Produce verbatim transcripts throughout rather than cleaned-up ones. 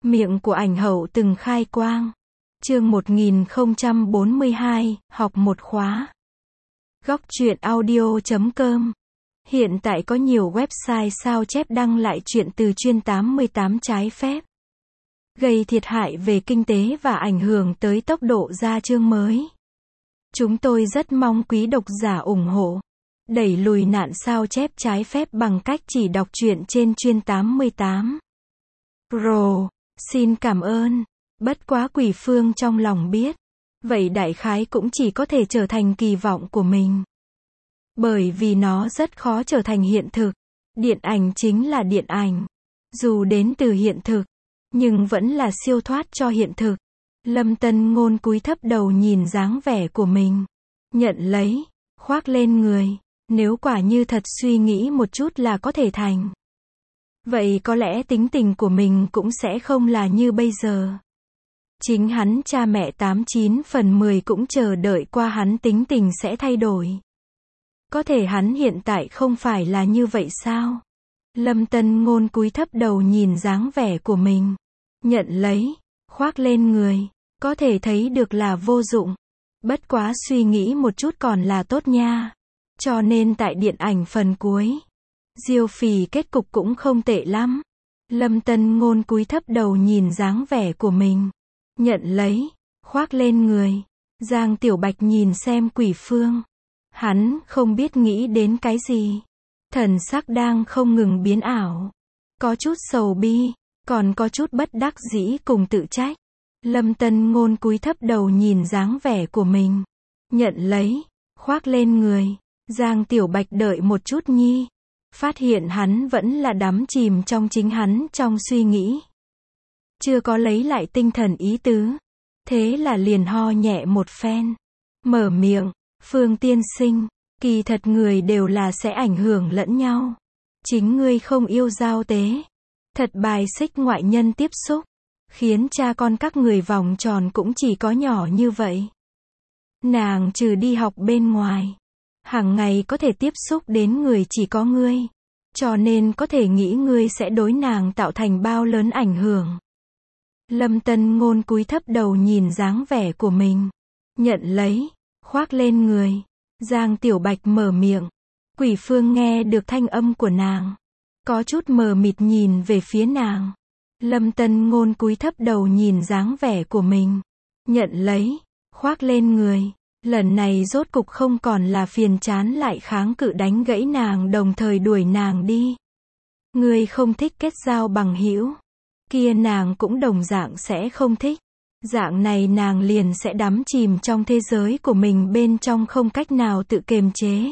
Miệng của ảnh hậu từng khai quang. Chương một nghìn không trăm bốn mươi hai, học một khóa. Góc truyện audio chấm com. Hiện tại có nhiều website sao chép đăng lại truyện từ chuyên tám mươi tám trái phép, gây thiệt hại về kinh tế và ảnh hưởng tới tốc độ ra chương mới. Chúng tôi rất mong quý độc giả ủng hộ, đẩy lùi nạn sao chép trái phép bằng cách chỉ đọc truyện trên chuyên tám mươi tám. Pro, xin cảm ơn. Bất quá Quỷ Phương trong lòng biết, vậy đại khái cũng chỉ có thể trở thành kỳ vọng của mình. Bởi vì nó rất khó trở thành hiện thực. Điện ảnh chính là điện ảnh. Dù đến từ hiện thực, nhưng vẫn là siêu thoát cho hiện thực. Lâm Tân Ngôn cúi thấp đầu nhìn dáng vẻ của mình. Nhận lấy, khoác lên người. Nếu quả như thật suy nghĩ một chút là có thể thành, vậy có lẽ tính tình của mình cũng sẽ không là như bây giờ. Chính hắn cha mẹ tám chín phần mười cũng chờ đợi qua hắn tính tình sẽ thay đổi. Có thể hắn hiện tại không phải là như vậy sao? Lâm Tân Ngôn cúi thấp đầu nhìn dáng vẻ của mình. Nhận lấy, khoác lên người. Có thể thấy được là vô dụng. Bất quá suy nghĩ một chút còn là tốt nha. Cho nên tại điện ảnh phần cuối, Diêu Phỉ kết cục cũng không tệ lắm. Lâm Tân Ngôn cúi thấp đầu nhìn dáng vẻ của mình. Nhận lấy, khoác lên người. Giang Tiểu Bạch nhìn xem Quỷ Phương. Hắn không biết nghĩ đến cái gì. Thần sắc đang không ngừng biến ảo. Có chút sầu bi, còn có chút bất đắc dĩ cùng tự trách. Lâm Tân Ngôn cúi thấp đầu nhìn dáng vẻ của mình. Nhận lấy, khoác lên người. Giang Tiểu Bạch đợi một chút nhi. Phát hiện hắn vẫn là đắm chìm trong chính hắn trong suy nghĩ. Chưa có lấy lại tinh thần ý tứ. Thế là liền ho nhẹ một phen. Mở miệng, Phương tiên sinh, kỳ thật người đều là sẽ ảnh hưởng lẫn nhau. Chính ngươi không yêu giao tế. Thật bài xích ngoại nhân tiếp xúc. Khiến cha con các người vòng tròn cũng chỉ có nhỏ như vậy. Nàng trừ đi học bên ngoài, hàng ngày có thể tiếp xúc đến người chỉ có ngươi. Cho nên có thể nghĩ ngươi sẽ đối nàng tạo thành bao lớn ảnh hưởng. Lâm Tân Ngôn cúi thấp đầu nhìn dáng vẻ của mình. Nhận lấy, khoác lên người. Giang Tiểu Bạch mở miệng. Quỷ Phương nghe được thanh âm của nàng, có chút mờ mịt nhìn về phía nàng. Lâm Tân Ngôn cúi thấp đầu nhìn dáng vẻ của mình. Nhận lấy, khoác lên người. Lần này rốt cục không còn là phiền chán lại kháng cự đánh gãy nàng đồng thời đuổi nàng đi. Ngươi không thích kết giao bằng hữu, kia nàng cũng đồng dạng sẽ không thích. Dạng này nàng liền sẽ đắm chìm trong thế giới của mình bên trong không cách nào tự kiềm chế.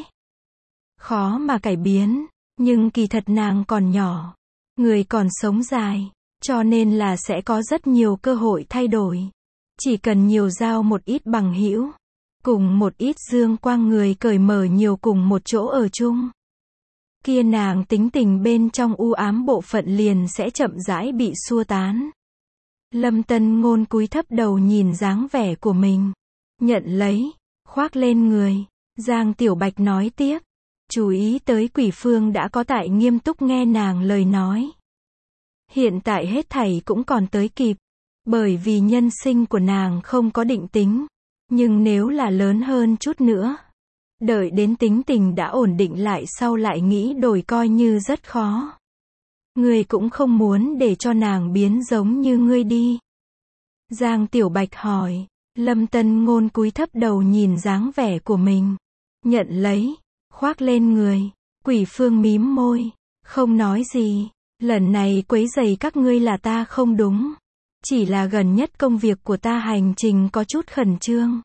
Khó mà cải biến, nhưng kỳ thật nàng còn nhỏ, người còn sống dài, cho nên là sẽ có rất nhiều cơ hội thay đổi. Chỉ cần nhiều giao một ít bằng hữu, cùng một ít dương quang người cởi mở nhiều cùng một chỗ ở chung, kia nàng tính tình bên trong u ám bộ phận liền sẽ chậm rãi bị xua tán. Lâm Tân Ngôn cúi thấp đầu nhìn dáng vẻ của mình. Nhận lấy, khoác lên người. Giang Tiểu Bạch nói tiếp. Chú ý tới Quỷ Phương đã có tại nghiêm túc nghe nàng lời nói. Hiện tại hết thảy cũng còn tới kịp. Bởi vì nhân sinh của nàng không có định tính. Nhưng nếu là lớn hơn chút nữa, đợi đến tính tình đã ổn định lại sau lại nghĩ đổi coi như rất khó. Ngươi cũng không muốn để cho nàng biến giống như ngươi đi. Giang Tiểu Bạch hỏi. Lâm Tân Ngôn cúi thấp đầu nhìn dáng vẻ của mình. Nhận lấy, khoác lên người. Quỷ Phương mím môi, không nói gì. Lần này quấy rầy các ngươi là ta không đúng. Chỉ là gần nhất công việc của ta hành trình có chút khẩn trương.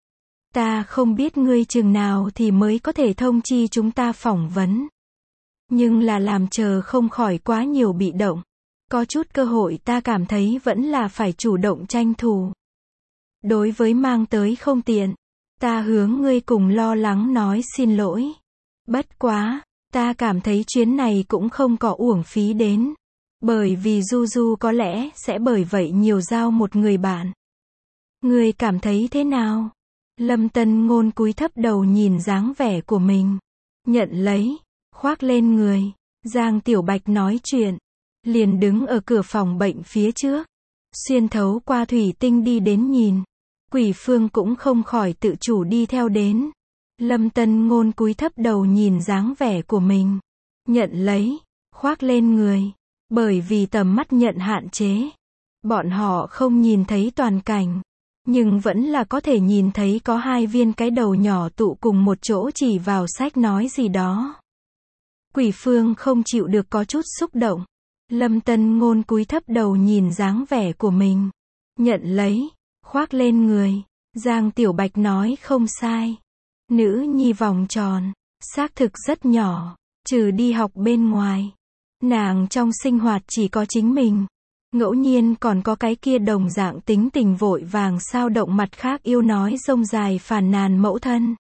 Ta không biết ngươi chừng nào thì mới có thể thông chi chúng ta phỏng vấn. Nhưng là làm chờ không khỏi quá nhiều bị động. Có chút cơ hội ta cảm thấy vẫn là phải chủ động tranh thủ. Đối với mang tới không tiện, ta hướng ngươi cùng lo lắng nói xin lỗi. Bất quá, ta cảm thấy chuyến này cũng không có uổng phí đến. Bởi vì Du Du có lẽ sẽ bởi vậy nhiều giao một người bạn. Ngươi cảm thấy thế nào? Lâm Tân Ngôn cúi thấp đầu nhìn dáng vẻ của mình. Nhận lấy, khoác lên người. Giang Tiểu Bạch nói chuyện, liền đứng ở cửa phòng bệnh phía trước. xuyên thấu qua thủy tinh đi đến nhìn. Quỷ Phương cũng không khỏi tự chủ đi theo đến. Lâm Tân Ngôn cúi thấp đầu nhìn dáng vẻ của mình. Nhận lấy, khoác lên người. Bởi vì tầm mắt nhận hạn chế. Bọn họ không nhìn thấy toàn cảnh. Nhưng vẫn là có thể nhìn thấy có hai viên cái đầu nhỏ tụ cùng một chỗ chỉ vào sách nói gì đó. Quỷ Phương không chịu được có chút xúc động. Lâm Tân Ngôn cúi thấp đầu nhìn dáng vẻ của mình. Nhận lấy, khoác lên người. Giang Tiểu Bạch nói không sai. Nữ nhi vòng tròn, xác thực rất nhỏ, trừ đi học bên ngoài. Nàng trong sinh hoạt chỉ có chính mình. Ngẫu nhiên còn có cái kia đồng dạng tính tình vội vàng sao động mặt khác yêu nói rông dài phàn nàn mẫu thân.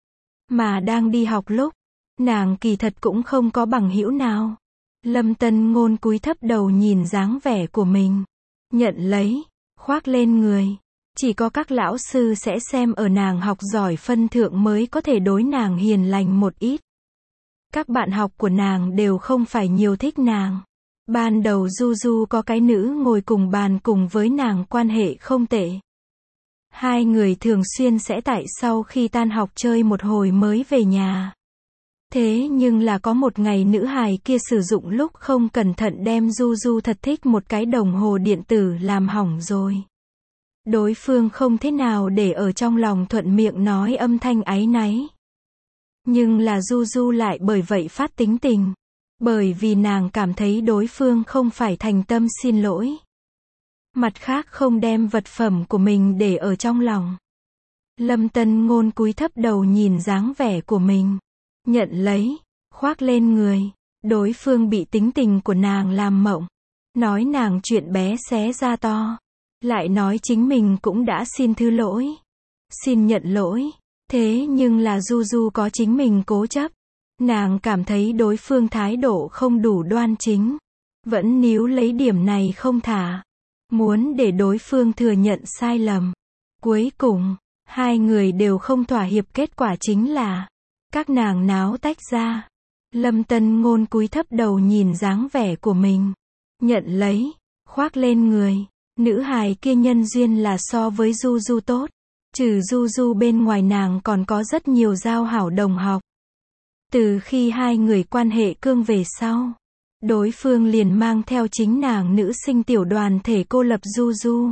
Mà đang đi học lúc, nàng kỳ thật cũng không có bằng hữu nào. Lâm Tân Ngôn cúi thấp đầu nhìn dáng vẻ của mình. Nhận lấy, khoác lên người. Chỉ có các lão sư sẽ xem ở nàng học giỏi phân thượng mới có thể đối nàng hiền lành một ít. Các bạn học của nàng đều không phải nhiều thích nàng. Ban đầu Du Du có cái nữ ngồi cùng bàn cùng với nàng quan hệ không tệ. Hai người thường xuyên sẽ tại sau khi tan học chơi một hồi mới về nhà. Thế nhưng là có một ngày nữ hài kia sử dụng lúc không cẩn thận đem Du Du thật thích một cái đồng hồ điện tử làm hỏng rồi. Đối phương không thế nào để ở trong lòng thuận miệng nói âm thanh áy náy. Nhưng là Du Du lại bởi vậy phát tính tình. Bởi vì nàng cảm thấy đối phương không phải thành tâm xin lỗi. Mặt khác không đem vật phẩm của mình để ở trong lòng. Lâm Tân Ngôn cúi thấp đầu nhìn dáng vẻ của mình. Nhận lấy, khoác lên người. Đối phương bị tính tình của nàng làm mộng. Nói nàng chuyện bé xé ra to. Lại nói chính mình cũng đã xin thứ lỗi. Xin nhận lỗi. Thế nhưng là Du Du có chính mình cố chấp. Nàng cảm thấy đối phương thái độ không đủ đoan chính. Vẫn níu lấy điểm này không thả. Muốn để đối phương thừa nhận sai lầm. Cuối cùng, hai người đều không thỏa hiệp, kết quả chính là các nàng náo tách ra. Lâm Tân Ngôn cúi thấp đầu nhìn dáng vẻ của mình. Nhận lấy, khoác lên người. Nữ hài kia nhân duyên là so với Du Du tốt. Trừ Du Du bên ngoài nàng còn có rất nhiều giao hảo đồng học. Từ khi hai người quan hệ cương về sau, đối phương liền mang theo chính nàng nữ sinh tiểu đoàn thể cô lập Du Du.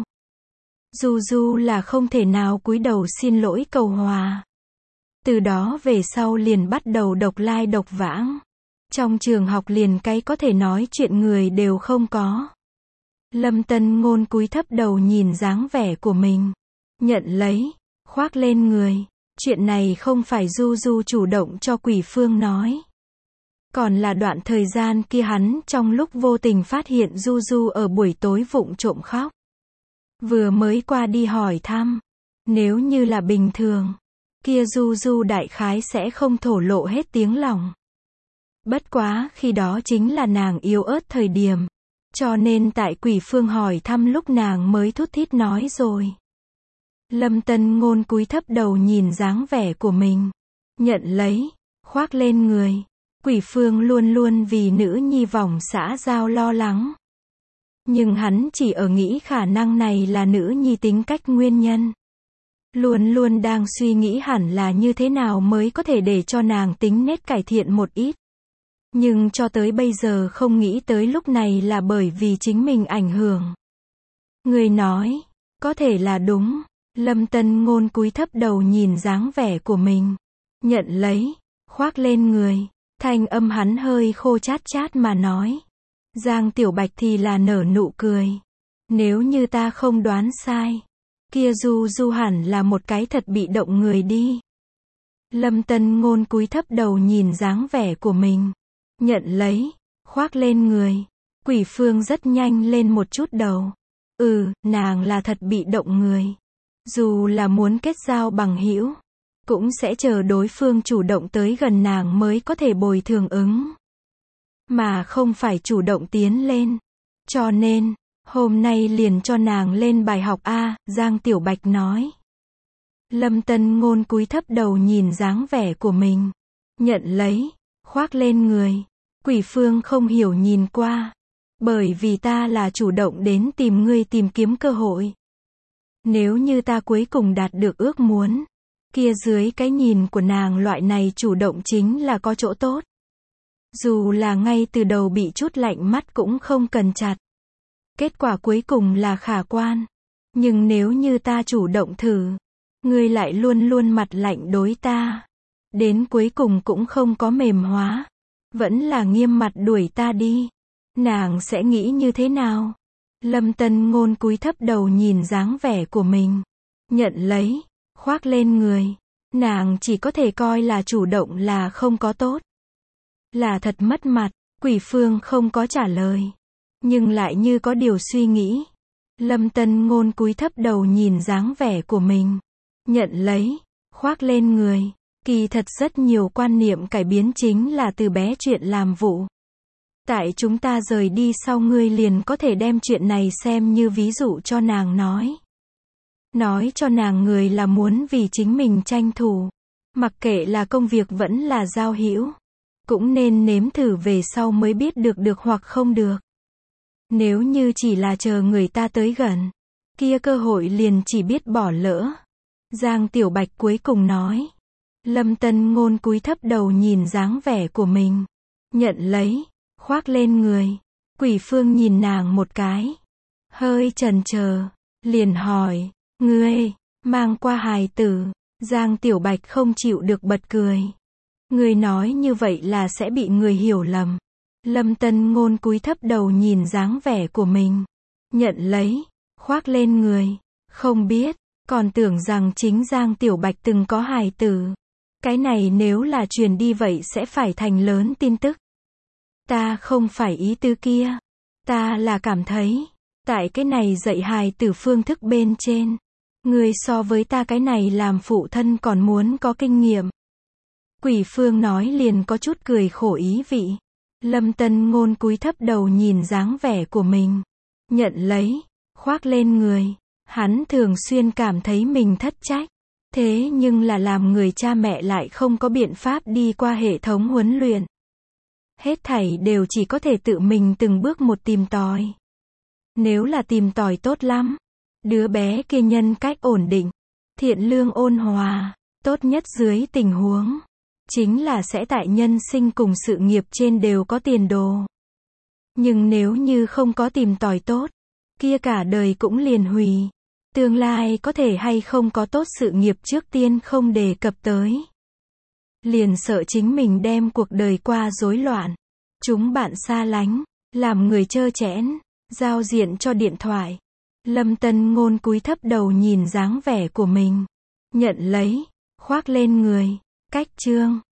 Du Du là không thể nào cúi đầu xin lỗi cầu hòa. Từ đó về sau liền bắt đầu độc lai độc vãng. Trong trường học liền cái có thể nói chuyện người đều không có. Lâm Tân Ngôn cúi thấp đầu nhìn dáng vẻ của mình. Nhận lấy, khoác lên người. Chuyện này không phải Du Du chủ động cho Quỷ Phương nói. Còn là đoạn thời gian kia hắn trong lúc vô tình phát hiện Du Du ở buổi tối vụng trộm khóc. Vừa mới qua đi hỏi thăm. Nếu như là bình thường, kia Du Du đại khái sẽ không thổ lộ hết tiếng lòng. Bất quá khi đó chính là nàng yếu ớt thời điểm. Cho nên tại Quỷ Phương hỏi thăm lúc nàng mới thút thít nói rồi. Lâm Tân Ngôn cúi thấp đầu nhìn dáng vẻ của mình. Nhận lấy, khoác lên người. Quỷ Phương luôn luôn vì nữ nhi vòng xã giao lo lắng. Nhưng hắn chỉ ở nghĩ khả năng này là nữ nhi tính cách nguyên nhân. Luôn luôn đang suy nghĩ hẳn là như thế nào mới có thể để cho nàng tính nết cải thiện một ít. Nhưng cho tới bây giờ không nghĩ tới lúc này là bởi vì chính mình ảnh hưởng. Người nói, có thể là đúng. Lâm Tân Ngôn cúi thấp đầu nhìn dáng vẻ của mình. Nhận lấy, khoác lên người. Thanh âm hắn hơi khô chát chát mà nói. Giang Tiểu Bạch thì là nở nụ cười. Nếu như ta không đoán sai, kia Du Du hẳn là một cái thật bị động người đi. Lâm Tân Ngôn cúi thấp đầu nhìn dáng vẻ của mình. Nhận lấy, khoác lên người. Quỷ Phương rất nhanh lên một chút đầu. Ừ, nàng là thật bị động người. Dù là muốn kết giao bằng hữu, cũng sẽ chờ đối phương chủ động tới gần nàng mới có thể bồi thường ứng. Mà không phải chủ động tiến lên. Cho nên, hôm nay liền cho nàng lên bài học A, Giang Tiểu Bạch nói. Lâm Tân Ngôn cúi thấp đầu nhìn dáng vẻ của mình. Nhận lấy, khoác lên người. Quỷ Phương không hiểu nhìn qua. Bởi vì ta là chủ động đến tìm ngươi tìm kiếm cơ hội. Nếu như ta cuối cùng đạt được ước muốn, kia dưới cái nhìn của nàng loại này chủ động chính là có chỗ tốt. Dù là ngay từ đầu bị chút lạnh mắt cũng không cần chặt. Kết quả cuối cùng là khả quan. Nhưng nếu như ta chủ động thử, ngươi lại luôn luôn mặt lạnh đối ta. Đến cuối cùng cũng không có mềm hóa. Vẫn là nghiêm mặt đuổi ta đi. Nàng sẽ nghĩ như thế nào? Lâm Tân Ngôn cúi thấp đầu nhìn dáng vẻ của mình. Nhận lấy, khoác lên người. Nàng chỉ có thể coi là chủ động là không có tốt. Là thật mất mặt. Quỷ Phương không có trả lời. Nhưng lại như có điều suy nghĩ. Lâm Tân Ngôn cúi thấp đầu nhìn dáng vẻ của mình. Nhận lấy, khoác lên người. Kỳ thật rất nhiều quan niệm cải biến chính là từ bé chuyện làm vụ. Tại chúng ta rời đi sau ngươi liền có thể đem chuyện này xem như ví dụ cho nàng nói. Nói cho nàng người là muốn vì chính mình tranh thủ. Mặc kệ là công việc vẫn là giao hữu. Cũng nên nếm thử về sau mới biết được được hoặc không được. Nếu như chỉ là chờ người ta tới gần, kia cơ hội liền chỉ biết bỏ lỡ. Giang Tiểu Bạch cuối cùng nói. Lâm Tân Ngôn cúi thấp đầu nhìn dáng vẻ của mình. Nhận lấy, khoác lên người. Quỷ Phương nhìn nàng một cái. Hơi chần chờ, liền hỏi, ngươi, mang qua hài tử. Giang Tiểu Bạch không chịu được bật cười. Ngươi nói như vậy là sẽ bị người hiểu lầm. Lâm Tân Ngôn cúi thấp đầu nhìn dáng vẻ của mình. Nhận lấy, khoác lên người. Không biết, còn tưởng rằng chính Giang Tiểu Bạch từng có hài tử. Cái này nếu là truyền đi vậy sẽ phải thành lớn tin tức. Ta không phải ý tứ kia. Ta là cảm thấy, tại cái này dạy hài tử phương thức bên trên. Ngươi so với ta cái này làm phụ thân còn muốn có kinh nghiệm. Quỷ Phương nói liền có chút cười khổ ý vị. Lâm Tân Ngôn cúi thấp đầu nhìn dáng vẻ của mình. Nhận lấy, khoác lên người. Hắn thường xuyên cảm thấy mình thất trách. Thế nhưng là làm người cha mẹ lại không có biện pháp đi qua hệ thống huấn luyện. Hết thảy đều chỉ có thể tự mình từng bước một tìm tòi. Nếu là tìm tòi tốt lắm, đứa bé kia nhân cách ổn định, thiện lương ôn hòa, tốt nhất dưới tình huống, chính là sẽ tại nhân sinh cùng sự nghiệp trên đều có tiền đồ. Nhưng nếu như không có tìm tòi tốt, kia cả đời cũng liền hủy. Tương lai có thể hay không có tốt sự nghiệp trước tiên không đề cập tới. Liền sợ chính mình đem cuộc đời qua rối loạn. Chúng bạn xa lánh, làm người trơ trẽn, giao diện cho điện thoại. Lâm Tân Ngôn cúi thấp đầu nhìn dáng vẻ của mình. Nhận lấy, khoác lên người. Cách chương